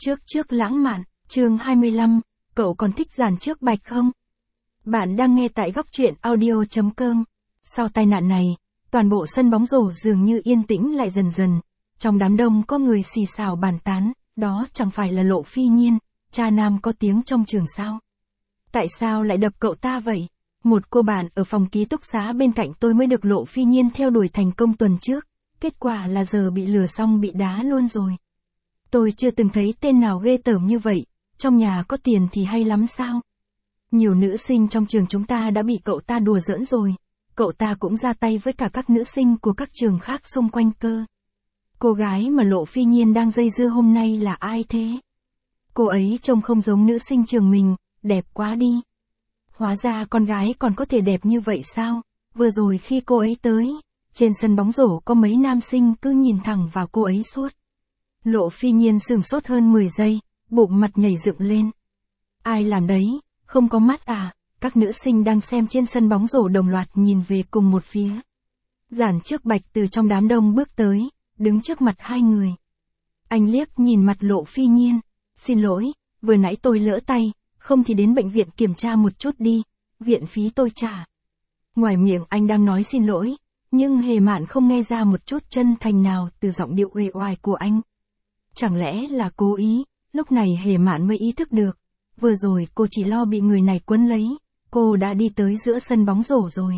Trước lãng mạn, chương 25, cậu còn thích Giản Trước Bạch không? Bạn đang nghe tại góc truyện audio.com. Sau tai nạn này, toàn bộ sân bóng rổ dường như yên tĩnh lại dần dần. Trong đám đông có người xì xào bàn tán, đó chẳng phải là Lộ Phi Nhiên, cha nam có tiếng trong trường sao? Tại sao lại đập cậu ta vậy? Một cô bạn ở phòng ký túc xá bên cạnh tôi mới được Lộ Phi Nhiên theo đuổi thành công tuần trước, kết quả là giờ bị lừa xong bị đá luôn rồi. Tôi chưa từng thấy tên nào ghê tởm như vậy, trong nhà có tiền thì hay lắm sao? Nhiều nữ sinh trong trường chúng ta đã bị cậu ta đùa giỡn rồi, cậu ta cũng ra tay với cả các nữ sinh của các trường khác xung quanh cơ. Cô gái mà Lộ Phi Nhiên đang dây dưa hôm nay là ai thế? Cô ấy trông không giống nữ sinh trường mình, đẹp quá đi. Hóa ra con gái còn có thể đẹp như vậy sao? Vừa rồi khi cô ấy tới, trên sân bóng rổ có mấy nam sinh cứ nhìn thẳng vào cô ấy suốt. Lộ Phi Nhiên sửng sốt hơn 10 giây, bụng mặt nhảy dựng lên. Ai làm đấy, không có mắt à? Các nữ sinh đang xem trên sân bóng rổ đồng loạt nhìn về cùng một phía. Giản Trước Bạch từ trong đám đông bước tới, đứng trước mặt hai người. Anh liếc nhìn mặt Lộ Phi Nhiên. Xin lỗi, vừa nãy tôi lỡ tay, không thì đến bệnh viện kiểm tra một chút đi, viện phí tôi trả. Ngoài miệng anh đang nói xin lỗi, nhưng Hề Mạn không nghe ra một chút chân thành nào từ giọng điệu uể oải của anh. Chẳng lẽ là cố ý? Lúc này Hề Mạn mới ý thức được. Vừa rồi cô chỉ lo bị người này quấn lấy, cô đã đi tới giữa sân bóng rổ rồi.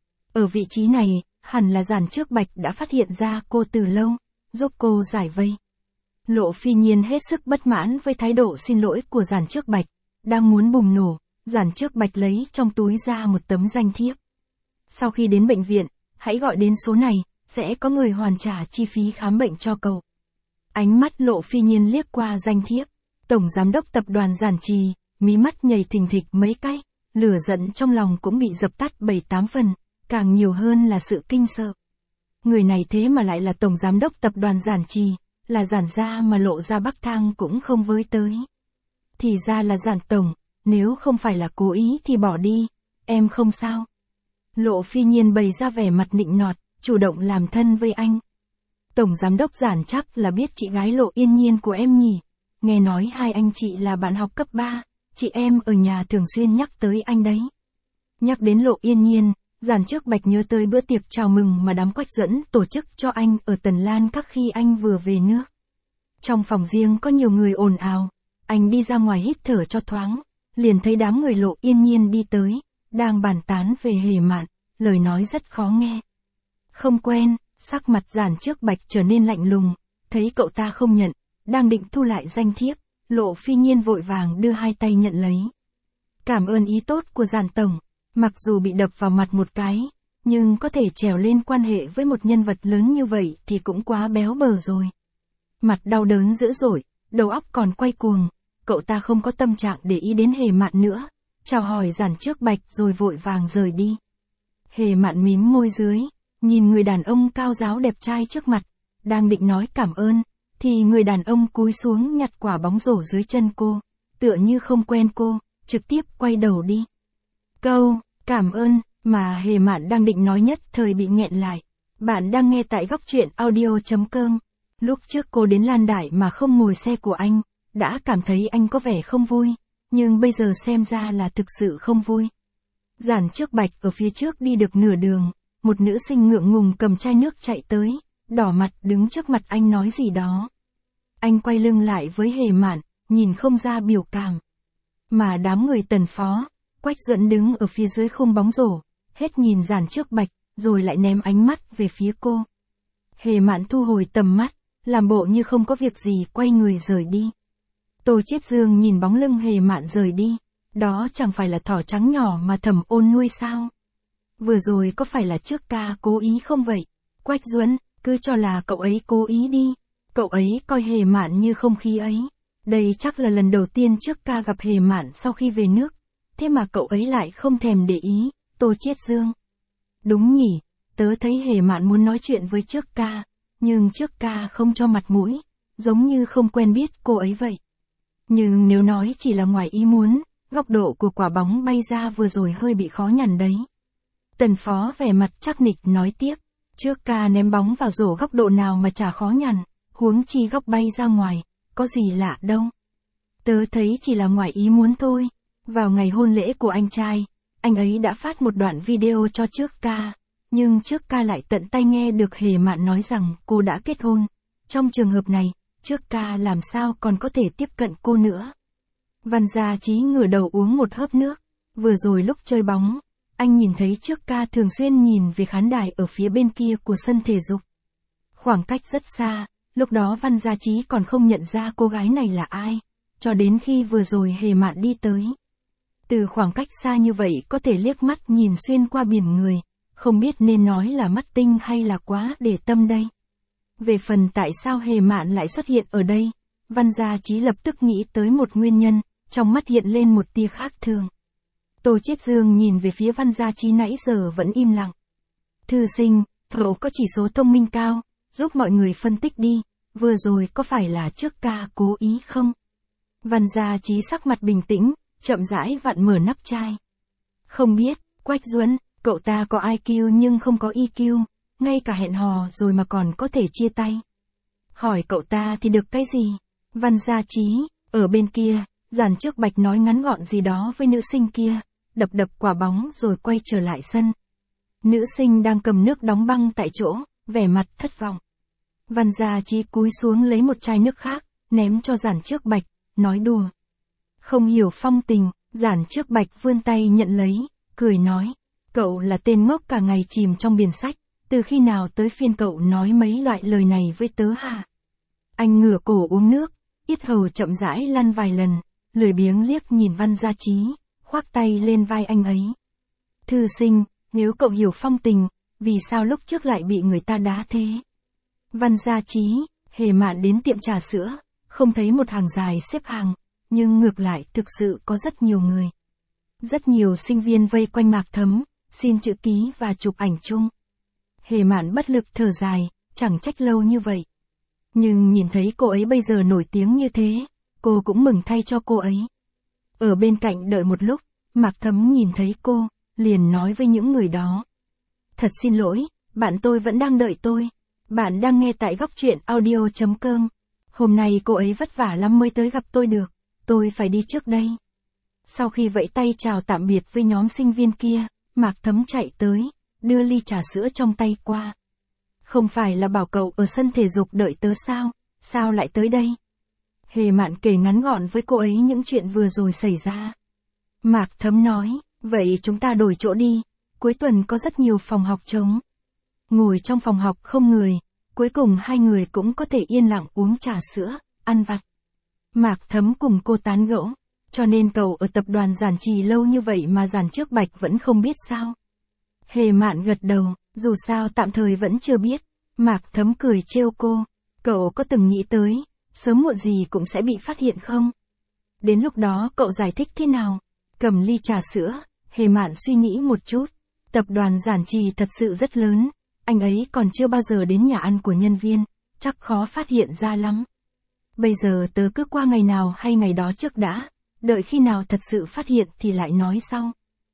Ở vị trí này, hẳn là Giản Trước Bạch đã phát hiện ra cô từ lâu, giúp cô giải vây. Lộ Phi Nhiên hết sức bất mãn với thái độ xin lỗi của Giản Trước Bạch, đang muốn bùng nổ, Giản Trước Bạch lấy trong túi ra một tấm danh thiếp. Sau khi đến bệnh viện, hãy gọi đến số này, sẽ có người hoàn trả chi phí khám bệnh cho cậu. Ánh mắt Lộ Phi Nhiên liếc qua danh thiếp, Tổng Giám đốc Tập đoàn Giản Trì, mí mắt nhảy thình thịch mấy cái, lửa giận trong lòng cũng bị dập tắt 7-8 phần, càng nhiều hơn là sự kinh sợ. Người này thế mà lại là Tổng Giám đốc Tập đoàn Giản Trì, là Giản gia mà Lộ ra Bắc Thang cũng không với tới. Thì ra là Giản Tổng, nếu không phải là cố ý thì bỏ đi, em không sao. Lộ Phi Nhiên bày ra vẻ mặt nịnh nọt, chủ động làm thân với anh. Tổng Giám đốc Giản chắc là biết chị gái Lộ Yên Nhiên của em nhỉ, nghe nói hai anh chị là bạn học cấp 3, chị em ở nhà thường xuyên nhắc tới anh đấy. Nhắc đến Lộ Yên Nhiên, Giản Trước Bạch nhớ tới bữa tiệc chào mừng mà đám Quách Duẫn tổ chức cho anh ở Tần Lan Các khi anh vừa về nước. Trong phòng riêng có nhiều người ồn ào, anh đi ra ngoài hít thở cho thoáng, liền thấy đám người Lộ Yên Nhiên đi tới, đang bàn tán về Hề Mạn, lời nói rất khó nghe. Không quen, sắc mặt Giản Trước Bạch trở nên lạnh lùng, thấy cậu ta không nhận, đang định thu lại danh thiếp, Lộ Phi Nhiên vội vàng đưa hai tay nhận lấy. Cảm ơn ý tốt của Giản Tổng, mặc dù bị đập vào mặt một cái, nhưng có thể trèo lên quan hệ với một nhân vật lớn như vậy thì cũng quá béo bở rồi. Mặt đau đớn dữ dội, đầu óc còn quay cuồng, cậu ta không có tâm trạng để ý đến Hề Mạn nữa, chào hỏi Giản Trước Bạch rồi vội vàng rời đi. Hề Mạn mím môi dưới, nhìn người đàn ông cao ráo đẹp trai trước mặt, đang định nói cảm ơn, thì người đàn ông cúi xuống nhặt quả bóng rổ dưới chân cô, tựa như không quen cô, trực tiếp quay đầu đi. Câu, cảm ơn, mà Hề Mạn đang định nói nhất thời bị nghẹn lại. Bạn đang nghe tại góc truyện audio.com. Lúc trước cô đến Lan Đại mà không ngồi xe của anh, đã cảm thấy anh có vẻ không vui, nhưng bây giờ xem ra là thực sự không vui. Giản Trước Bạch ở phía trước đi được nửa đường, một nữ sinh ngượng ngùng cầm chai nước chạy tới, đỏ mặt đứng trước mặt anh nói gì đó. Anh quay lưng lại với Hề Mạn, nhìn không ra biểu cảm. Mà đám người Tần Phó, Quách Duẫn đứng ở phía dưới khung bóng rổ, hết nhìn Giản Trước Bạch, rồi lại ném ánh mắt về phía cô. Hề Mạn thu hồi tầm mắt, làm bộ như không có việc gì quay người rời đi. Tô Chiết Dương nhìn bóng lưng Hề Mạn rời đi, đó chẳng phải là thỏ trắng nhỏ mà Thẩm Ôn nuôi sao? Vừa rồi có phải là Trước ca cố ý không vậy? Quách Duẫn, cứ cho là cậu ấy cố ý đi, cậu ấy coi Hề Mạn như không khí ấy. Đây chắc là lần đầu tiên Trước ca gặp Hề Mạn sau khi về nước, thế mà cậu ấy lại không thèm để ý. Tô Chiết Dương, đúng nhỉ, tớ thấy Hề Mạn muốn nói chuyện với Trước ca, nhưng Trước ca không cho mặt mũi, giống như không quen biết cô ấy vậy. Nhưng nếu nói chỉ là ngoài ý muốn, góc độ của quả bóng bay ra vừa rồi hơi bị khó nhằn đấy. Tần Phó vẻ mặt chắc nịch nói tiếp, Trước ca ném bóng vào rổ góc độ nào mà chả khó nhằn, huống chi góc bay ra ngoài, có gì lạ đâu. Tớ thấy chỉ là ngoài ý muốn thôi. Vào ngày hôn lễ của anh trai, anh ấy đã phát một đoạn video cho Trước Ca, nhưng Trước Ca lại tận tai nghe được Hề Mạn nói rằng cô đã kết hôn. Trong trường hợp này, Trước Ca làm sao còn có thể tiếp cận cô nữa. Văn Gia Trí ngửa đầu uống một hớp nước. Vừa rồi lúc chơi bóng, anh nhìn thấy Trước Ca thường xuyên nhìn về khán đài ở phía bên kia của sân thể dục. Khoảng cách rất xa, lúc đó Văn Gia Trí còn không nhận ra cô gái này là ai, cho đến khi vừa rồi Hề Mạn đi tới. Từ khoảng cách xa như vậy có thể liếc mắt nhìn xuyên qua biển người, không biết nên nói là mắt tinh hay là quá để tâm đây. Về phần tại sao Hề Mạn lại xuất hiện ở đây, Văn Gia Trí lập tức nghĩ tới một nguyên nhân, trong mắt hiện lên một tia khác thường. Tô Chiết Dương nhìn về phía Văn Gia Trí nãy giờ vẫn im lặng. Thư sinh, cậu có chỉ số thông minh cao, giúp mọi người phân tích đi, vừa rồi có phải là Trước Ca cố ý không? Văn Gia Trí sắc mặt bình tĩnh, chậm rãi vặn mở nắp chai. Không biết, Quách Duẫn, cậu ta có IQ nhưng không có EQ, ngay cả hẹn hò rồi mà còn có thể chia tay. Hỏi cậu ta thì được cái gì? Văn Gia Trí, ở bên kia, Giản Trước Bạch nói ngắn gọn gì đó với nữ sinh kia, đập quả bóng rồi quay trở lại sân. Nữ sinh đang cầm nước đóng băng tại chỗ, vẻ mặt thất vọng. Văn Gia Trí cúi xuống lấy một chai nước khác, ném cho Giản Trước Bạch, nói đùa. Không hiểu phong tình, Giản Trước Bạch vươn tay nhận lấy, cười nói, cậu là tên ngốc cả ngày chìm trong biển sách, từ khi nào tới phiên cậu nói mấy loại lời này với tớ hả? Anh ngửa cổ uống nước, yết hầu chậm rãi lăn vài lần, lười biếng liếc nhìn Văn Gia Trí, khoác tay lên vai anh ấy. Thư sinh, nếu cậu hiểu phong tình, vì sao lúc trước lại bị người ta đá thế? Văn Gia Trí, Hề Mạn đến tiệm trà sữa, không thấy một hàng dài xếp hàng, nhưng ngược lại thực sự có rất nhiều người. Rất nhiều sinh viên vây quanh Mạc Thấm, xin chữ ký và chụp ảnh chung. Hề Mạn bất lực thở dài, chẳng trách lâu như vậy. Nhưng nhìn thấy cô ấy bây giờ nổi tiếng như thế, cô cũng mừng thay cho cô ấy. Ở bên cạnh đợi một lúc, Mạc Thấm nhìn thấy cô, liền nói với những người đó. Thật xin lỗi, bạn tôi vẫn đang đợi tôi. Bạn đang nghe tại Góc Truyện Audio.com. Hôm nay cô ấy vất vả lắm mới tới gặp tôi được, tôi phải đi trước đây. Sau khi vẫy tay chào tạm biệt với nhóm sinh viên kia, Mạc Thấm chạy tới, đưa ly trà sữa trong tay qua. Không phải là bảo cậu ở sân thể dục đợi tớ sao, sao lại tới đây? Hề Mạn kể ngắn gọn với cô ấy những chuyện vừa rồi xảy ra. Mạc Thấm nói, vậy chúng ta đổi chỗ đi, cuối tuần có rất nhiều phòng học trống. Ngồi trong phòng học không người, cuối cùng hai người cũng có thể yên lặng uống trà sữa, ăn vặt. Mạc Thấm cùng cô tán gẫu, cho nên cậu ở tập đoàn Giản Trì lâu như vậy mà Giản Trước Bạch vẫn không biết sao. Hề Mạn gật đầu, dù sao tạm thời vẫn chưa biết. Mạc Thấm cười trêu cô, cậu có từng nghĩ tới, sớm muộn gì cũng sẽ bị phát hiện không? Đến lúc đó cậu giải thích thế nào? Cầm ly trà sữa, Hề Mạn suy nghĩ một chút. Tập đoàn Giản Trì thật sự rất lớn, anh ấy còn chưa bao giờ đến nhà ăn của nhân viên, chắc khó phát hiện ra lắm. Bây giờ tớ cứ qua ngày nào hay ngày đó trước đã, đợi khi nào thật sự phát hiện thì lại nói sau.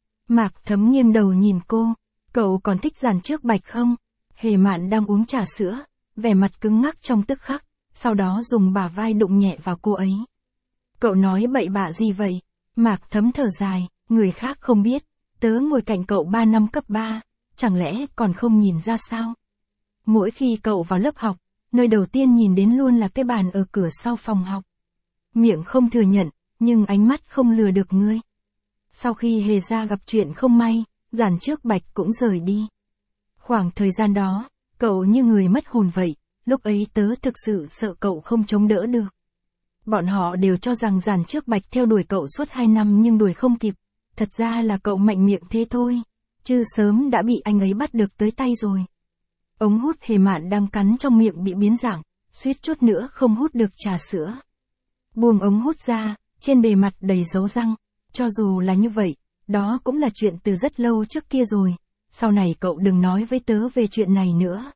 Mạc Thấm nghiêng đầu nhìn cô, cậu còn thích Giản Trước Bạch không? Hề Mạn đang uống trà sữa, vẻ mặt cứng ngắc trong tức khắc, sau đó dùng bả vai đụng nhẹ vào cô ấy. Cậu nói bậy bạ gì vậy? Mạc Thấm thở dài, người khác không biết, tớ ngồi cạnh cậu 3 năm cấp 3, chẳng lẽ còn không nhìn ra sao? Mỗi khi cậu vào lớp học, nơi đầu tiên nhìn đến luôn là cái bàn ở cửa sau phòng học. Miệng không thừa nhận, nhưng ánh mắt không lừa được ngươi. Sau khi Hề gia gặp chuyện không may, Giản Trước Bạch cũng rời đi. Khoảng thời gian đó, cậu như người mất hồn vậy, lúc ấy tớ thực sự sợ cậu không chống đỡ được. Bọn họ đều cho rằng Giản Trước Bạch theo đuổi cậu suốt 2 năm nhưng đuổi không kịp, thật ra là cậu mạnh miệng thế thôi, chứ sớm đã bị anh ấy bắt được tới tay rồi. Ống hút Hề Mạn đang cắn trong miệng bị biến dạng, suýt chút nữa không hút được trà sữa. Buông ống hút ra, trên bề mặt đầy dấu răng, cho dù là như vậy, đó cũng là chuyện từ rất lâu trước kia rồi, sau này cậu đừng nói với tớ về chuyện này nữa.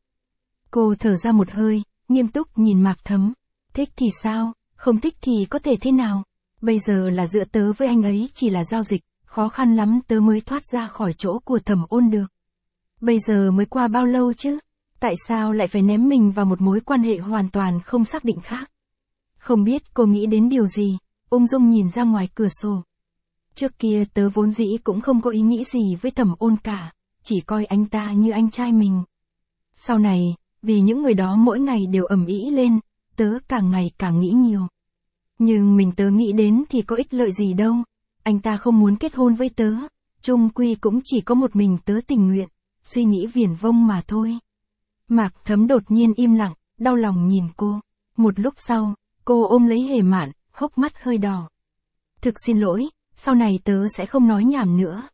Cô thở ra một hơi, nghiêm túc nhìn Mạc Thấm, thích thì sao, không thích thì có thể thế nào, bây giờ là giữa tớ với anh ấy chỉ là giao dịch, khó khăn lắm tớ mới thoát ra khỏi chỗ của Thẩm Ôn được. Bây giờ mới qua bao lâu chứ, tại sao lại phải ném mình vào một mối quan hệ hoàn toàn không xác định khác? Không biết cô nghĩ đến điều gì, ung dung nhìn ra ngoài cửa sổ. Trước kia tớ vốn dĩ cũng không có ý nghĩ gì với Thẩm Ôn cả, chỉ coi anh ta như anh trai mình. Sau này, vì những người đó mỗi ngày đều ầm ĩ lên, tớ càng ngày càng nghĩ nhiều. Nhưng mình tớ nghĩ đến thì có ích lợi gì đâu, anh ta không muốn kết hôn với tớ, chung quy cũng chỉ có một mình tớ tình nguyện, suy nghĩ viển vông mà thôi. Mạc Thấm đột nhiên im lặng, đau lòng nhìn cô. Một lúc sau, cô ôm lấy Hề Mạn, hốc mắt hơi đỏ. Thực xin lỗi, sau này tớ sẽ không nói nhảm nữa.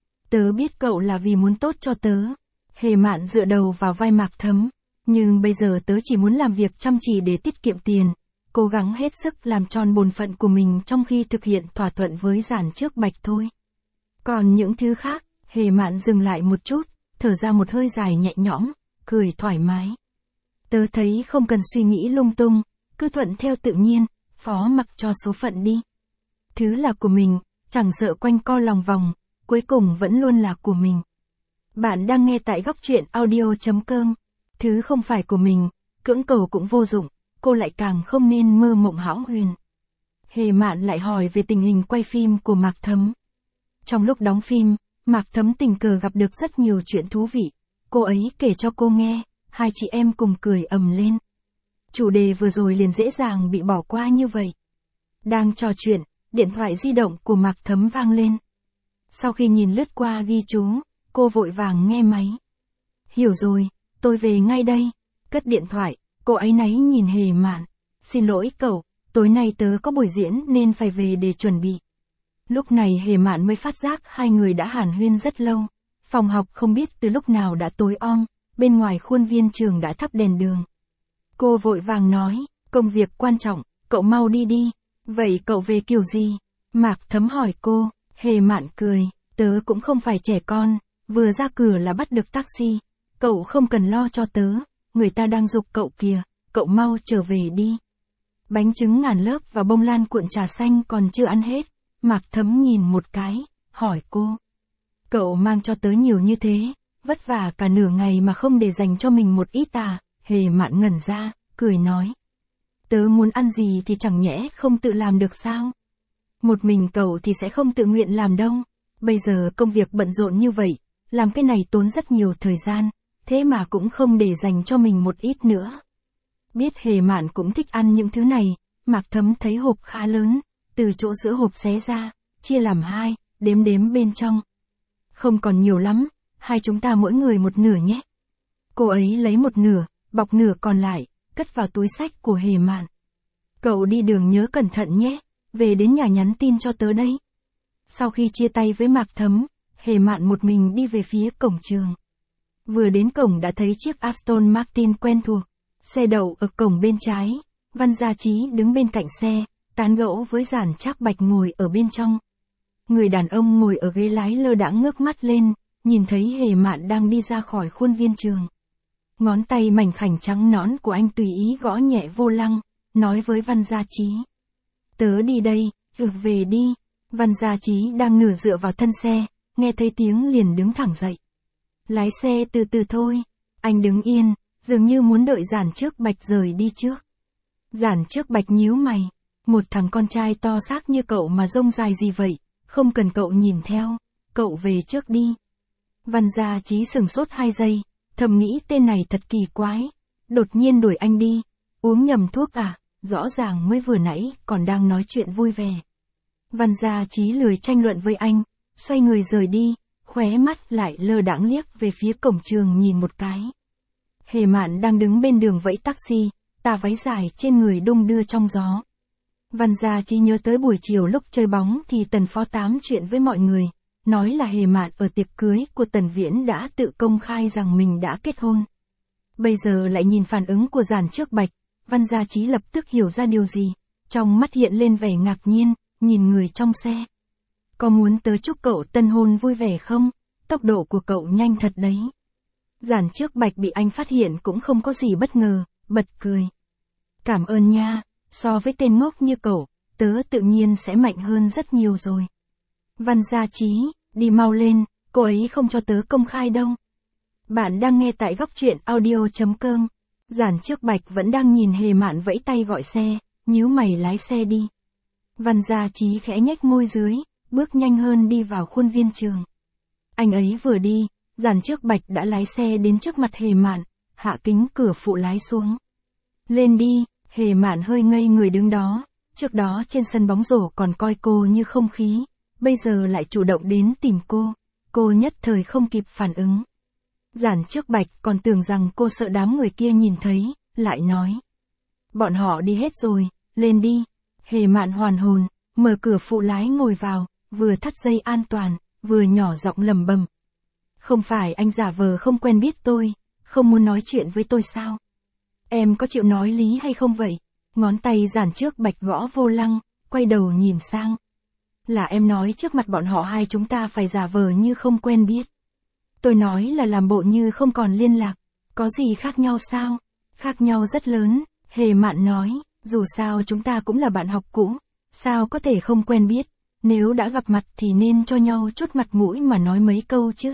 Tớ biết cậu là vì muốn tốt cho tớ. Hề Mạn dựa đầu vào vai Mạc Thấm. Nhưng bây giờ tớ chỉ muốn làm việc chăm chỉ để tiết kiệm tiền, cố gắng hết sức làm tròn bổn phận của mình trong khi thực hiện thỏa thuận với Giản Trước Bạch thôi. Còn những thứ khác, Hề Mạn dừng lại một chút, thở ra một hơi dài nhẹ nhõm, cười thoải mái. Tớ thấy không cần suy nghĩ lung tung, cứ thuận theo tự nhiên, phó mặc cho số phận đi. Thứ là của mình, chẳng sợ quanh co lòng vòng, cuối cùng vẫn luôn là của mình. Bạn đang nghe tại góc truyện audio.com. Thứ không phải của mình, cưỡng cầu cũng vô dụng, cô lại càng không nên mơ mộng hão huyền. Hề Mạn lại hỏi về tình hình quay phim của Mạc Thấm. Trong lúc đóng phim, Mạc Thấm tình cờ gặp được rất nhiều chuyện thú vị. Cô ấy kể cho cô nghe, hai chị em cùng cười ầm lên. Chủ đề vừa rồi liền dễ dàng bị bỏ qua như vậy. Đang trò chuyện, điện thoại di động của Mạc Thấm vang lên. Sau khi nhìn lướt qua ghi chú, cô vội vàng nghe máy. Hiểu rồi, tôi về ngay đây. Cất điện thoại, cô áy náy nhìn Hề Mạn. Xin lỗi cậu, tối nay tớ có buổi diễn nên phải về để chuẩn bị. Lúc này Hề Mạn mới phát giác hai người đã hàn huyên rất lâu. Phòng học không biết từ lúc nào đã tối om, bên ngoài khuôn viên trường đã thắp đèn đường. Cô vội vàng nói, công việc quan trọng, cậu mau đi đi. Vậy cậu về kiểu gì? Mạc Thấm hỏi cô. Hề Mạn cười, tớ cũng không phải trẻ con, vừa ra cửa là bắt được taxi. Cậu không cần lo cho tớ, người ta đang giục cậu kìa, cậu mau trở về đi. Bánh trứng ngàn lớp và bông lan cuộn trà xanh còn chưa ăn hết. Mạc Thấm nhìn một cái, hỏi cô. Cậu mang cho tớ nhiều như thế, vất vả cả nửa ngày mà không để dành cho mình một ít à? Hề Mạn ngẩn ra, cười nói. Tớ muốn ăn gì thì chẳng nhẽ không tự làm được sao? Một mình cậu thì sẽ không tự nguyện làm đâu. Bây giờ công việc bận rộn như vậy, làm cái này tốn rất nhiều thời gian, thế mà cũng không để dành cho mình một ít nữa. Biết Hề Mạn cũng thích ăn những thứ này, Mạc Thấm thấy hộp khá lớn, từ chỗ giữa hộp xé ra, chia làm hai, đếm đếm bên trong. Không còn nhiều lắm, hai chúng ta mỗi người một nửa nhé. Cô ấy lấy một nửa, bọc nửa còn lại, cất vào túi xách của Hề Mạn. Cậu đi đường nhớ cẩn thận nhé, về đến nhà nhắn tin cho tớ đấy. Sau khi chia tay với Mạc Thấm, Hề Mạn một mình đi về phía cổng trường. Vừa đến cổng đã thấy chiếc Aston Martin quen thuộc, xe đậu ở cổng bên trái, Văn Gia Trí đứng bên cạnh xe, tán gẫu với Giản Trác Bạch ngồi ở bên trong. Người đàn ông ngồi ở ghế lái lơ đãng ngước mắt lên, nhìn thấy Hề Mạn đang đi ra khỏi khuôn viên trường. Ngón tay mảnh khảnh trắng nõn của anh tùy ý gõ nhẹ vô lăng, nói với Văn Gia Trí. Tớ đi đây, về đi. Văn Gia Trí đang nửa dựa vào thân xe, nghe thấy tiếng liền đứng thẳng dậy. Lái xe từ từ thôi. Anh đứng yên, dường như muốn đợi Giản Trước Bạch rời đi trước. Giản Trước Bạch nhíu mày. Một thằng con trai to xác như cậu mà rông dài gì vậy, không cần cậu nhìn theo, cậu về trước đi. Văn Gia Trí sửng sốt 2 giây, thầm nghĩ tên này thật kỳ quái, đột nhiên đuổi anh đi, uống nhầm thuốc à, rõ ràng mới vừa nãy còn đang nói chuyện vui vẻ. Văn Gia Trí lười tranh luận với anh, xoay người rời đi, khóe mắt lại lơ đãng liếc về phía cổng trường nhìn một cái. Hề Mạn đang đứng bên đường vẫy taxi, tà váy dài trên người đung đưa trong gió. Văn Gia Trí nhớ tới buổi chiều lúc chơi bóng thì Tần Phó tám chuyện với mọi người, nói là Hề Mạn ở tiệc cưới của Tần Viễn đã tự công khai rằng mình đã kết hôn. Bây giờ lại nhìn phản ứng của Giản Trước Bạch, Văn Gia Trí lập tức hiểu ra điều gì, trong mắt hiện lên vẻ ngạc nhiên, nhìn người trong xe. Có muốn tớ chúc cậu tân hôn vui vẻ không? Tốc độ của cậu nhanh thật đấy. Giản Trước Bạch bị anh phát hiện cũng không có gì bất ngờ, bật cười. Cảm ơn nha, so với tên ngốc như cậu, tớ tự nhiên sẽ mạnh hơn rất nhiều rồi. Văn Gia Trí, đi mau lên, cô ấy không cho tớ công khai đâu. Bạn đang nghe tại góc truyện audio.com. Giản Trước Bạch vẫn đang nhìn Hề Mạn vẫy tay gọi xe, nhíu mày lái xe đi. Văn Gia Trí khẽ nhếch môi dưới, bước nhanh hơn đi vào khuôn viên trường. Anh ấy vừa đi, Giản Trước Bạch đã lái xe đến trước mặt Hề Mạn, hạ kính cửa phụ lái xuống. Lên đi, Hề Mạn hơi ngây người đứng đó, trước đó trên sân bóng rổ còn coi cô như không khí, bây giờ lại chủ động đến tìm cô nhất thời không kịp phản ứng. Giản Trước Bạch còn tưởng rằng cô sợ đám người kia nhìn thấy, lại nói. Bọn họ đi hết rồi, lên đi. Hề Mạn hoàn hồn, mở cửa phụ lái ngồi vào, vừa thắt dây an toàn, vừa nhỏ giọng lẩm bẩm. Không phải anh giả vờ không quen biết tôi, không muốn nói chuyện với tôi sao? Em có chịu nói lý hay không vậy? Ngón tay Giản Trước Bạch gõ vô lăng, quay đầu nhìn sang. Là em nói trước mặt bọn họ hai chúng ta phải giả vờ như không quen biết. Tôi nói là làm bộ như không còn liên lạc, có gì khác nhau sao? Khác nhau rất lớn, Hề Mạn nói, dù sao chúng ta cũng là bạn học cũ, sao có thể không quen biết, nếu đã gặp mặt thì nên cho nhau chút mặt mũi mà nói mấy câu chứ.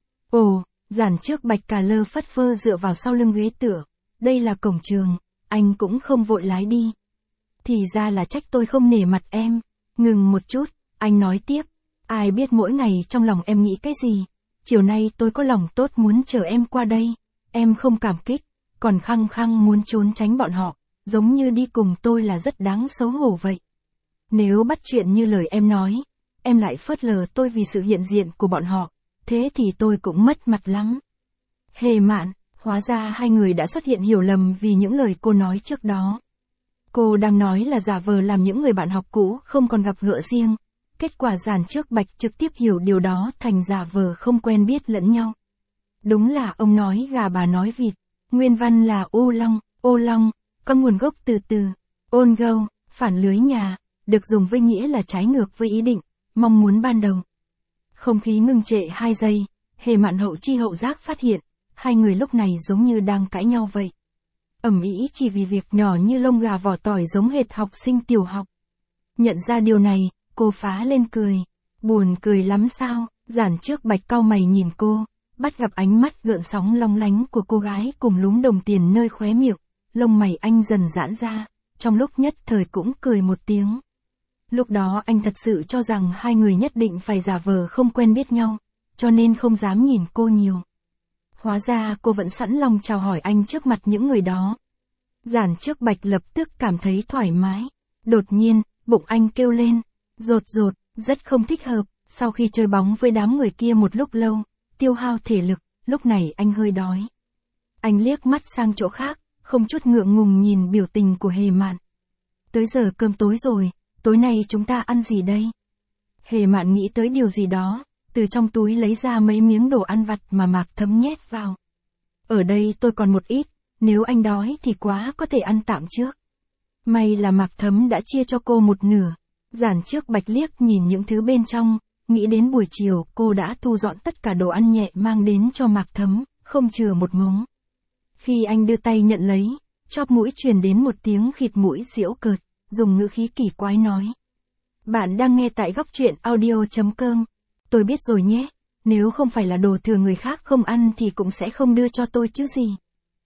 Ồ, Giản Trước Bạch cà lơ phất phơ dựa vào sau lưng ghế tựa, đây là cổng trường, anh cũng không vội lái đi. Thì ra là trách tôi không nể mặt em, ngừng một chút, anh nói tiếp, ai biết mỗi ngày trong lòng em nghĩ cái gì, chiều nay tôi có lòng tốt muốn chờ em qua đây, em không cảm kích, còn khăng khăng muốn trốn tránh bọn họ, giống như đi cùng tôi là rất đáng xấu hổ vậy. Nếu bắt chuyện như lời em nói, em lại phớt lờ tôi vì sự hiện diện của bọn họ, thế thì tôi cũng mất mặt lắm. Hề Mạn, hóa ra hai người đã xuất hiện hiểu lầm vì những lời cô nói trước đó. Cô đang nói là giả vờ làm những người bạn học cũ không còn gặp gỡ riêng, kết quả Giản Trước Bạch trực tiếp hiểu điều đó thành giả vờ không quen biết lẫn nhau. Đúng là ông nói gà bà nói vịt, nguyên văn là ô long, có nguồn gốc từ ôn gâu, phản lưới nhà, được dùng với nghĩa là trái ngược với ý định, mong muốn ban đầu. Không khí ngưng trệ 2 giây, Hề Mạn hậu chi hậu giác phát hiện, hai người lúc này giống như đang cãi nhau vậy. Ầm ĩ chỉ vì việc nhỏ như lông gà vỏ tỏi giống hệt học sinh tiểu học. Nhận ra điều này, cô phá lên cười. Buồn cười lắm sao? Giản Trước Bạch cau mày nhìn cô, bắt gặp ánh mắt gợn sóng long lánh của cô gái cùng lúm đồng tiền nơi khóe miệng, lông mày anh dần giãn ra, trong lúc nhất thời cũng cười một tiếng. Lúc đó anh thật sự cho rằng hai người nhất định phải giả vờ không quen biết nhau, cho nên không dám nhìn cô nhiều. Hóa ra cô vẫn sẵn lòng chào hỏi anh trước mặt những người đó. Giản Trước Bạch lập tức cảm thấy thoải mái. Đột nhiên, bụng anh kêu lên, rột rột, rất không thích hợp. Sau khi chơi bóng với đám người kia một lúc lâu, tiêu hao thể lực, lúc này anh hơi đói. Anh liếc mắt sang chỗ khác, không chút ngượng ngùng nhìn biểu tình của Hề Mạn. Tới giờ cơm tối rồi, tối nay chúng ta ăn gì đây? Hề Mạn nghĩ tới điều gì đó, từ trong túi lấy ra mấy miếng đồ ăn vặt mà Mạc Thấm nhét vào. Ở đây tôi còn một ít, nếu anh đói thì quá có thể ăn tạm trước. May là Mạc Thấm đã chia cho cô một nửa. Giản Trước Bạch liếc nhìn những thứ bên trong, nghĩ đến buổi chiều cô đã thu dọn tất cả đồ ăn nhẹ mang đến cho Mạc Thấm, không chừa một mống. Khi anh đưa tay nhận lấy, chóp mũi truyền đến một tiếng khịt mũi giễu cợt, dùng ngữ khí kỳ quái nói. Bạn đang nghe tại góc truyện audio.com. Tôi biết rồi nhé, nếu không phải là đồ thừa người khác không ăn thì cũng sẽ không đưa cho tôi chứ gì.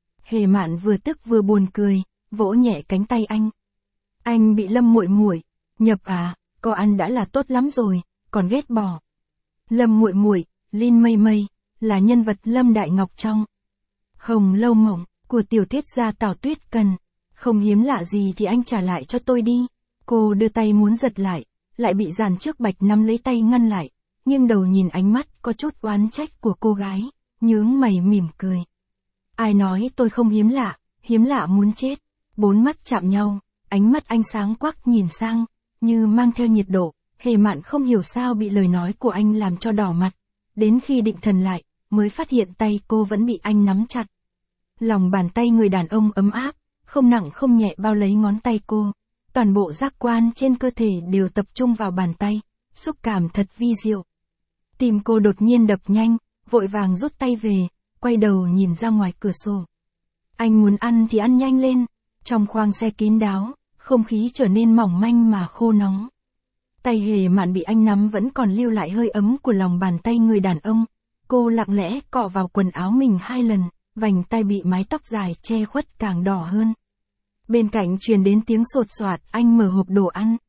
Hề Mạn vừa tức vừa buồn cười, vỗ nhẹ cánh tay anh. Anh bị Lâm muội muội nhập à, có ăn đã là tốt lắm rồi, còn ghét bỏ. Lâm muội muội, Lin Mây Mây, là nhân vật Lâm Đại Ngọc trong Hồng Lâu Mộng của tiểu thuyết gia Tào Tuyết Cần. Không hiếm lạ gì thì anh trả lại cho tôi đi. Cô đưa tay muốn giật lại bị Giản Trước Bạch nắm lấy tay ngăn lại, nghiêng đầu nhìn ánh mắt có chút oán trách của cô gái, nhướng mày mỉm cười. Ai nói tôi không hiếm lạ muốn chết. Bốn mắt chạm nhau, ánh mắt anh sáng quắc nhìn sang, như mang theo nhiệt độ. Hề Mạn không hiểu sao bị lời nói của anh làm cho đỏ mặt, đến khi định thần lại, mới phát hiện tay cô vẫn bị anh nắm chặt. Lòng bàn tay người đàn ông ấm áp, không nặng không nhẹ bao lấy ngón tay cô, toàn bộ giác quan trên cơ thể đều tập trung vào bàn tay, xúc cảm thật vi diệu. Tim cô đột nhiên đập nhanh, vội vàng rút tay về, quay đầu nhìn ra ngoài cửa sổ. Anh muốn ăn thì ăn nhanh lên. Trong khoang xe kín đáo, không khí trở nên mỏng manh mà khô nóng. Tay Hề Mạn bị anh nắm vẫn còn lưu lại hơi ấm của lòng bàn tay người đàn ông. Cô lặng lẽ cọ vào quần áo mình 2 lần, vành tay bị mái tóc dài che khuất càng đỏ hơn. Bên cạnh truyền đến tiếng sột soạt, anh mở hộp đồ ăn.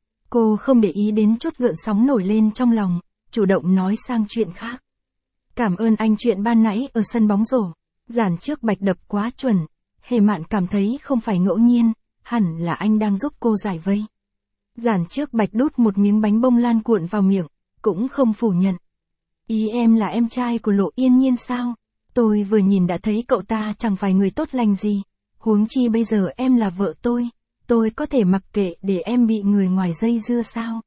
Cô không để ý đến chút gợn sóng nổi lên trong lòng, chủ động nói sang chuyện khác. Cảm ơn anh chuyện ban nãy ở sân bóng rổ. Dàn trước bạch đập quá chuẩn. Hề Mạn cảm thấy không phải ngẫu nhiên, hẳn là anh đang giúp cô giải vây. Dàn trước bạch đút một miếng bánh bông lan cuộn vào miệng, cũng không phủ nhận. Ý em là em trai của Lộ Yên Nhiên sao? Tôi vừa nhìn đã thấy cậu ta chẳng phải người tốt lành gì. Huống chi bây giờ em là vợ tôi có thể mặc kệ để em bị người ngoài dây dưa sao?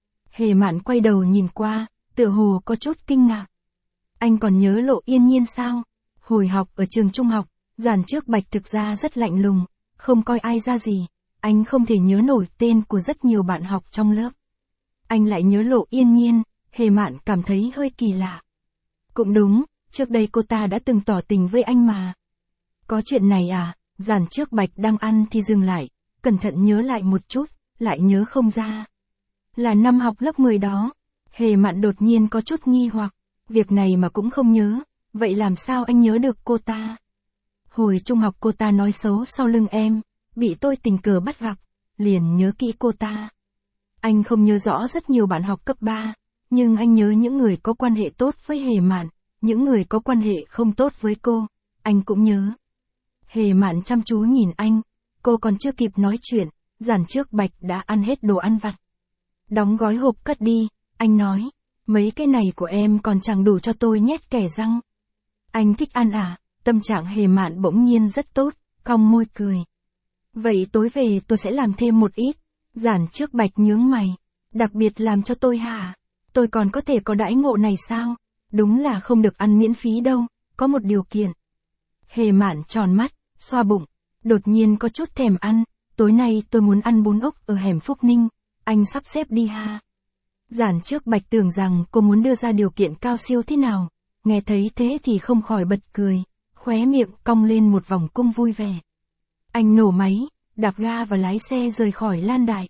Hề Mạn quay đầu nhìn qua, tựa hồ có chút kinh ngạc. Anh còn nhớ Lộ Yên Nhiên sao? Hồi học ở trường trung học, Dàn trước bạch thực ra rất lạnh lùng, không coi ai ra gì. Anh không thể nhớ nổi tên của rất nhiều bạn học trong lớp. Anh lại nhớ Lộ Yên Nhiên, Hề Mạn cảm thấy hơi kỳ lạ. Cũng đúng, trước đây cô ta đã từng tỏ tình với anh mà. Có chuyện này à? Dàn trước bạch đang ăn thì dừng lại, cẩn thận nhớ lại một chút, lại nhớ không ra. Là năm học lớp 10 đó. Hề Mạn đột nhiên có chút nghi hoặc, việc này mà cũng không nhớ, vậy làm sao anh nhớ được cô ta? Hồi trung học cô ta nói xấu sau lưng em, bị tôi tình cờ bắt gặp, liền nhớ kỹ cô ta. Anh không nhớ rõ rất nhiều bạn học cấp 3, nhưng anh nhớ những người có quan hệ tốt với Hề Mạn, những người có quan hệ không tốt với cô, anh cũng nhớ. Hề Mạn chăm chú nhìn anh, cô còn chưa kịp nói chuyện, Dàn trước bạch đã ăn hết đồ ăn vặt. Đóng gói hộp cất đi, anh nói, mấy cái này của em còn chẳng đủ cho tôi nhét kẻ răng. Anh thích ăn à? Tâm trạng Hề Mạn bỗng nhiên rất tốt, cong môi cười. Vậy tối về tôi sẽ làm thêm một ít. Dàn trước bạch nhướng mày, đặc biệt làm cho tôi hả? Tôi còn có thể có đãi ngộ này sao? Đúng là không được ăn miễn phí đâu, có một điều kiện. Hề Mạn tròn mắt, xoa bụng, đột nhiên có chút thèm ăn, tối nay tôi muốn ăn bún ốc ở hẻm Phúc Ninh, anh sắp xếp đi ha. Dàn trước bạch tưởng rằng cô muốn đưa ra điều kiện cao siêu thế nào, nghe thấy thế thì không khỏi bật cười, khóe miệng cong lên một vòng cung vui vẻ. Anh nổ máy, đạp ga và lái xe rời khỏi Lan Đại.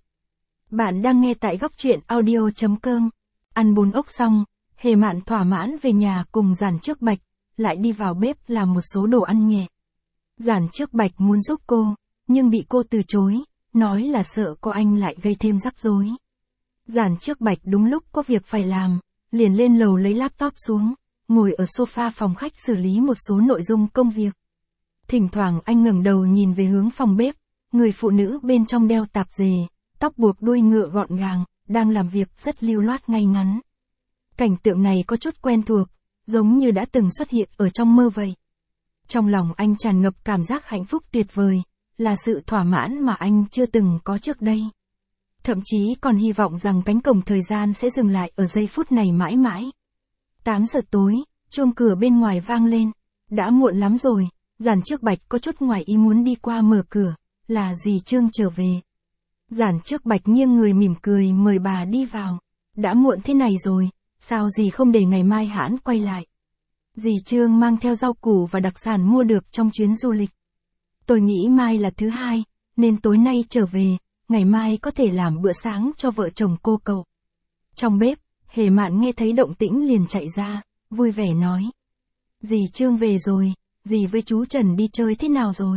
Bạn đang nghe tại góc truyện audio.com. Ăn bún ốc xong, Hề Mạn thỏa mãn về nhà cùng Dàn trước bạch, lại đi vào bếp làm một số đồ ăn nhẹ. Dàn trước bạch muốn giúp cô, nhưng bị cô từ chối, nói là sợ cô anh lại gây thêm rắc rối. Dàn trước bạch đúng lúc có việc phải làm, liền lên lầu lấy laptop xuống, ngồi ở sofa phòng khách xử lý một số nội dung công việc. Thỉnh thoảng anh ngẩng đầu nhìn về hướng phòng bếp, người phụ nữ bên trong đeo tạp dề, tóc buộc đuôi ngựa gọn gàng, đang làm việc rất lưu loát ngay ngắn. Cảnh tượng này có chút quen thuộc, giống như đã từng xuất hiện ở trong mơ vậy. Trong lòng anh tràn ngập cảm giác hạnh phúc tuyệt vời, là sự thỏa mãn mà anh chưa từng có trước đây. Thậm chí còn hy vọng rằng cánh cổng thời gian sẽ dừng lại ở giây phút này mãi mãi. 8 giờ tối, chuông cửa bên ngoài vang lên. Đã muộn lắm rồi, Dàn trước bạch có chút ngoài ý muốn đi qua mở cửa, là dì Trương trở về. Dàn trước bạch nghiêng người mỉm cười mời bà đi vào. Đã muộn thế này rồi, sao dì không để ngày mai hãn quay lại? Dì Trương mang theo rau củ và đặc sản mua được trong chuyến du lịch. Tôi nghĩ mai là thứ hai, nên tối nay trở về, ngày mai có thể làm bữa sáng cho vợ chồng cô cậu. Trong bếp, Hề Mạn nghe thấy động tĩnh liền chạy ra, vui vẻ nói. Dì Trương về rồi, dì với chú Trần đi chơi thế nào rồi?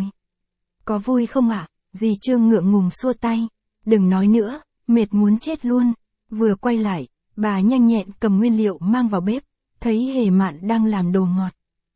Có vui không ạ? Dì Trương ngượng ngùng xua tay. Đừng nói nữa, mệt muốn chết luôn. Vừa quay lại, bà nhanh nhẹn cầm nguyên liệu mang vào bếp, thấy Hề Mạn đang làm đồ ngọt.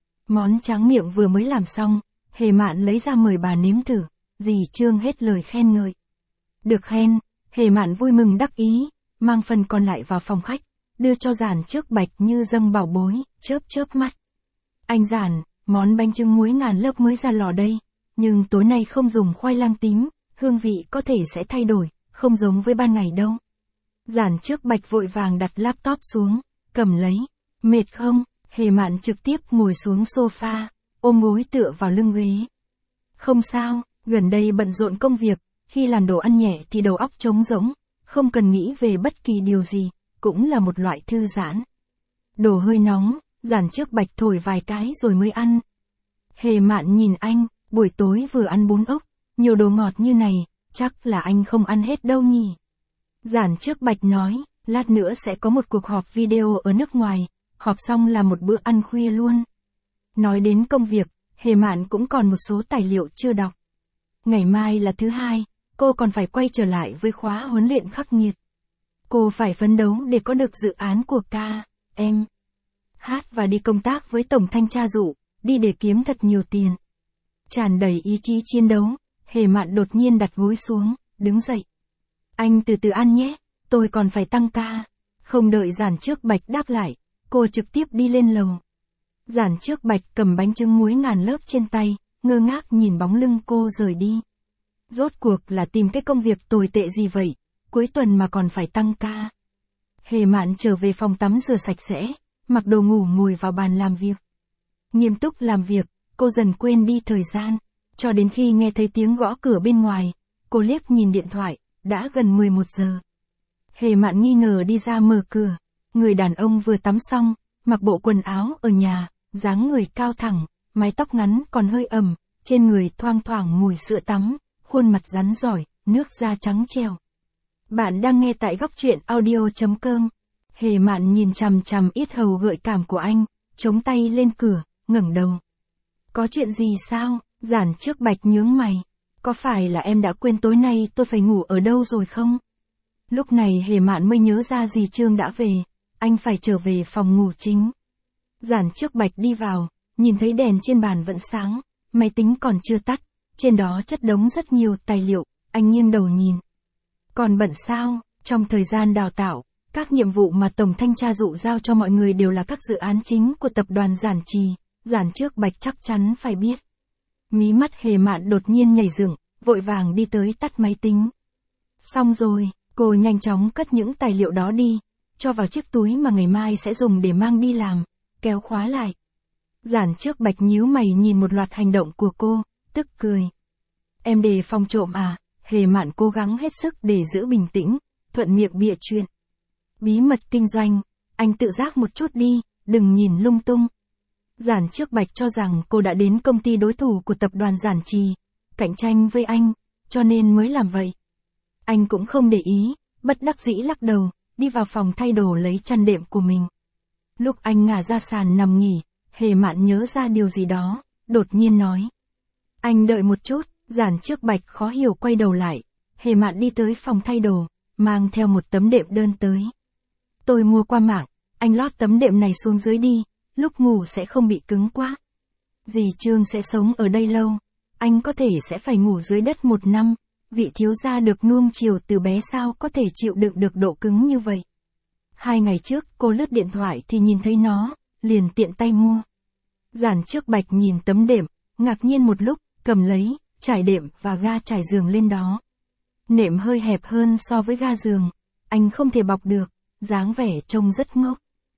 Món tráng miệng vừa mới làm xong, Hề Mạn lấy ra mời bà nếm thử, dì Trương hết lời khen ngợi. Được khen, Hề Mạn vui mừng đắc ý, mang phần còn lại vào phòng khách, đưa cho Dàn trước bạch như dâng bảo bối, chớp chớp mắt. Anh Dàn, món bánh chưng muối ngàn lớp mới ra lò đây, nhưng tối nay không dùng khoai lang tím, hương vị có thể sẽ thay đổi, không giống với ban ngày đâu. Dàn trước bạch vội vàng đặt laptop xuống, cầm lấy. Mệt không? Hề Mạn trực tiếp ngồi xuống sofa, ôm gối tựa vào lưng ghế. Không sao, gần đây bận rộn công việc, khi làm đồ ăn nhẹ thì đầu óc trống rỗng, không cần nghĩ về bất kỳ điều gì, cũng là một loại thư giãn. Đồ hơi nóng, Dàn trước bạch thổi vài cái rồi mới ăn. Hề Mạn nhìn anh, buổi tối vừa ăn bún ốc, nhiều đồ ngọt như này, chắc là anh không ăn hết đâu nhỉ. Dàn trước bạch nói, lát nữa sẽ có một cuộc họp video ở nước ngoài, họp xong là một bữa ăn khuya luôn. Nói đến công việc, Hề Mạn cũng còn một số tài liệu chưa đọc. Ngày mai là thứ hai, cô còn phải quay trở lại với khóa huấn luyện khắc nghiệt. Cô phải phấn đấu để có được dự án của em. Hát và đi công tác với tổng thanh tra dụ, đi để kiếm thật nhiều tiền. Tràn đầy ý chí chiến đấu, Hề Mạn đột nhiên đặt gối xuống, đứng dậy. Anh từ từ ăn nhé, tôi còn phải tăng ca. Không đợi Giản Trước Bạch đáp lại, cô trực tiếp đi lên lầu. Giản Trước Bạch cầm bánh trứng muối ngàn lớp trên tay, ngơ ngác nhìn bóng lưng cô rời đi. Rốt cuộc là tìm cái công việc tồi tệ gì vậy, cuối tuần mà còn phải tăng ca. Hề Mạn trở về phòng tắm rửa sạch sẽ, mặc đồ ngủ ngồi vào bàn làm việc. Nghiêm túc làm việc, cô dần quên đi thời gian, cho đến khi nghe thấy tiếng gõ cửa bên ngoài, cô liếc nhìn điện thoại, đã gần 11 giờ. Hề Mạn nghi ngờ đi ra mở cửa, người đàn ông vừa tắm xong, mặc bộ quần áo ở nhà, dáng người cao thẳng, mái tóc ngắn còn hơi ẩm, trên người thoang thoảng mùi sữa tắm, khuôn mặt rắn rỏi, nước da trắng trẻo. Bạn đang nghe tại góc truyện audio.com. Hề Mạn nhìn chằm chằm yết hầu gợi cảm của anh, chống tay lên cửa, ngẩng đầu. Có chuyện gì sao? Giản Trước Bạch nhướng mày. Có phải là em đã quên tối nay tôi phải ngủ ở đâu rồi không? Lúc này Hề Mạn mới nhớ ra dì Trương đã về, anh phải trở về phòng ngủ chính. Giản Trước Bạch đi vào, nhìn thấy đèn trên bàn vẫn sáng, máy tính còn chưa tắt, trên đó chất đống rất nhiều tài liệu, anh nghiêng đầu nhìn. Còn bận sao? Trong thời gian đào tạo, các nhiệm vụ mà Tổng Thanh tra dụ giao cho mọi người đều là các dự án chính của tập đoàn Giản Trì, Giản Trước Bạch chắc chắn phải biết. Mí mắt Hề Mạn đột nhiên nhảy dựng, vội vàng đi tới tắt máy tính. Xong rồi, cô nhanh chóng cất những tài liệu đó đi, cho vào chiếc túi mà ngày mai sẽ dùng để mang đi làm, kéo khóa lại. Giản Trước Bạch nhíu mày nhìn một loạt hành động của cô, tức cười. Em đề phòng trộm à? Hề Mạn cố gắng hết sức để giữ bình tĩnh, thuận miệng bịa chuyện. Bí mật kinh doanh, anh tự giác một chút đi, đừng nhìn lung tung. Giản Trước Bạch cho rằng cô đã đến công ty đối thủ của tập đoàn Giản Trì, cạnh tranh với anh, cho nên mới làm vậy. Anh cũng không để ý, bất đắc dĩ lắc đầu, đi vào phòng thay đồ lấy chăn đệm của mình. Lúc anh ngả ra sàn nằm nghỉ, Hề Mạn nhớ ra điều gì đó, đột nhiên nói. Anh đợi một chút. Giản Trước Bạch khó hiểu quay đầu lại, Hề Mạn đi tới phòng thay đồ, mang theo một tấm đệm đơn tới. Tôi mua qua mạng, anh lót tấm đệm này xuống dưới đi, lúc ngủ sẽ không bị cứng quá. Dì Trương sẽ sống ở đây lâu, anh có thể sẽ phải ngủ dưới đất 1 năm, vị thiếu gia được nuông chiều từ bé sao có thể chịu đựng được độ cứng như vậy. 2 ngày trước cô lướt điện thoại thì nhìn thấy nó, liền tiện tay mua. Giản Trước Bạch nhìn tấm đệm, ngạc nhiên một lúc, cầm lấy, trải đệm và ga trải giường lên đó. Nệm hơi hẹp hơn so với ga giường, anh không thể bọc được, dáng vẻ trông rất ngốc.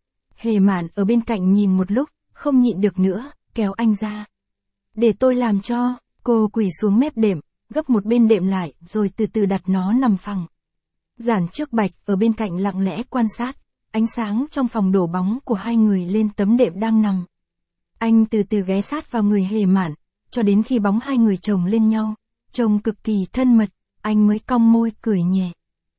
Hề Mạn ở bên cạnh nhìn một lúc, không nhịn được nữa, kéo anh ra. Để tôi làm cho, cô quỳ xuống mép đệm, gấp một bên đệm lại rồi từ từ đặt nó nằm phẳng. Giản Trước Bạch ở bên cạnh lặng lẽ quan sát, ánh sáng trong phòng đổ bóng của hai người lên tấm đệm đang nằm. Anh từ từ ghé sát vào người Hề Mạn, cho đến khi bóng hai người chồng lên nhau, trông cực kỳ thân mật, anh mới cong môi cười nhẹ.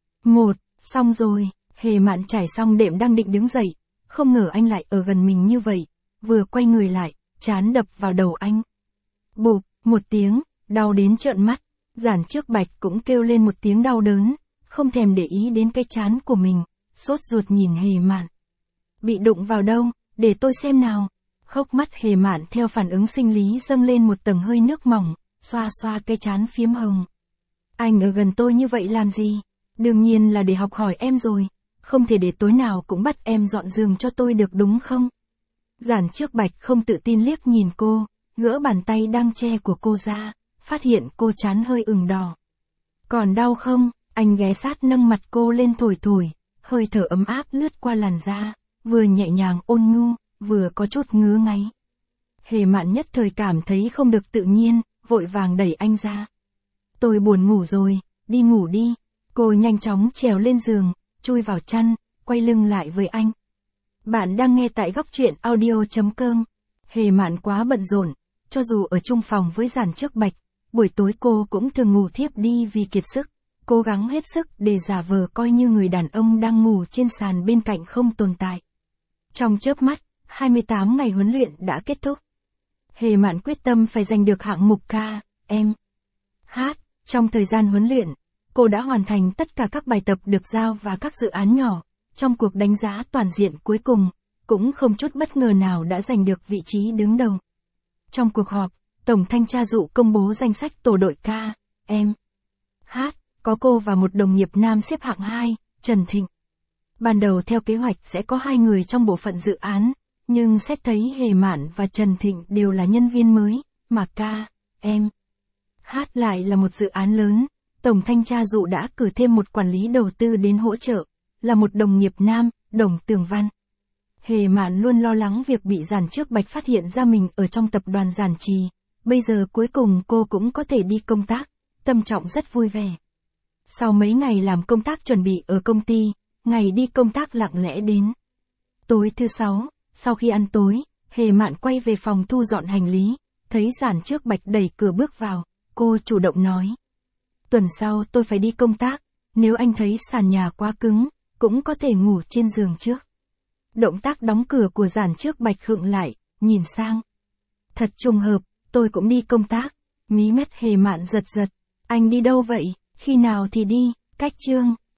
Xong rồi, Hề Mạn trải xong đệm đang định đứng dậy, không ngờ anh lại ở gần mình như vậy, vừa quay người lại, trán đập vào đầu anh. Bụp, một tiếng, đau đến trợn mắt, Giản Trước Bạch cũng kêu lên một tiếng đau đớn, không thèm để ý đến cái trán của mình, sốt ruột nhìn Hề Mạn. Bị đụng vào đâu, để tôi xem nào. Hốc mắt Hề Mạn theo phản ứng sinh lý dâng lên một tầng hơi nước mỏng, xoa xoa cái trán phiếm hồng. Anh ở gần tôi như vậy làm gì? Đương nhiên là để học hỏi em rồi, không thể để tối nào cũng bắt em dọn giường cho tôi được đúng không? Giản Trước Bạch không tự tin liếc nhìn cô, gỡ bàn tay đang che của cô ra, phát hiện cô trán hơi ửng đỏ. Còn đau không? Anh ghé sát nâng mặt cô lên thổi thổi, hơi thở ấm áp lướt qua làn da, vừa nhẹ nhàng ôn nhu, vừa có chút ngứa ngáy. Hề Mạn nhất thời cảm thấy không được tự nhiên, vội vàng đẩy anh ra. Tôi buồn ngủ rồi, đi ngủ đi. Cô nhanh chóng trèo lên giường, chui vào chăn, quay lưng lại với anh. Bạn đang nghe tại góc truyện audio.com. Hề Mạn quá bận rộn, cho dù ở chung phòng với Giản Trước Bạch, buổi tối cô cũng thường ngủ thiếp đi vì kiệt sức, cố gắng hết sức để giả vờ coi như người đàn ông đang ngủ trên sàn bên cạnh không tồn tại. Trong chớp mắt, 28 ngày huấn luyện đã kết thúc. Hề Mạn quyết tâm phải giành được hạng mục em. Hát, trong thời gian huấn luyện, cô đã hoàn thành tất cả các bài tập được giao và các dự án nhỏ. Trong cuộc đánh giá toàn diện cuối cùng, cũng không chút bất ngờ nào đã giành được vị trí đứng đầu. Trong cuộc họp, Tổng thanh tra Dụ công bố danh sách tổ đội K, M, H, có cô và một đồng nghiệp nam xếp hạng 2, Trần Thịnh. Ban đầu theo kế hoạch sẽ có 2 người trong bộ phận dự án, nhưng xét thấy Hề Mạn và Trần Thịnh đều là nhân viên mới, mà K, M, H lại là một dự án lớn. Tổng thanh tra Dụ đã cử thêm một quản lý đầu tư đến hỗ trợ, là một đồng nghiệp nam, Đồng Tường Văn. Hề Mạn luôn lo lắng việc bị Giản Trước Bạch phát hiện ra mình ở trong tập đoàn Giản Trì. Bây giờ cuối cùng cô cũng có thể đi công tác, tâm trạng rất vui vẻ. Sau mấy ngày làm công tác chuẩn bị ở công ty, ngày đi công tác lặng lẽ đến. Tối thứ 6, sau khi ăn tối, Hề Mạn quay về phòng thu dọn hành lý, thấy Giản Trước Bạch đẩy cửa bước vào, cô chủ động nói. Tuần sau tôi phải đi công tác, nếu anh thấy sàn nhà quá cứng, cũng có thể ngủ trên giường trước. Động tác đóng cửa của Giản Trước Bạch khựng lại, nhìn sang. Thật trùng hợp, tôi cũng đi công tác. Mí mắt Hề Mạn giật giật. Anh đi đâu vậy? Khi nào thì đi? Cách chương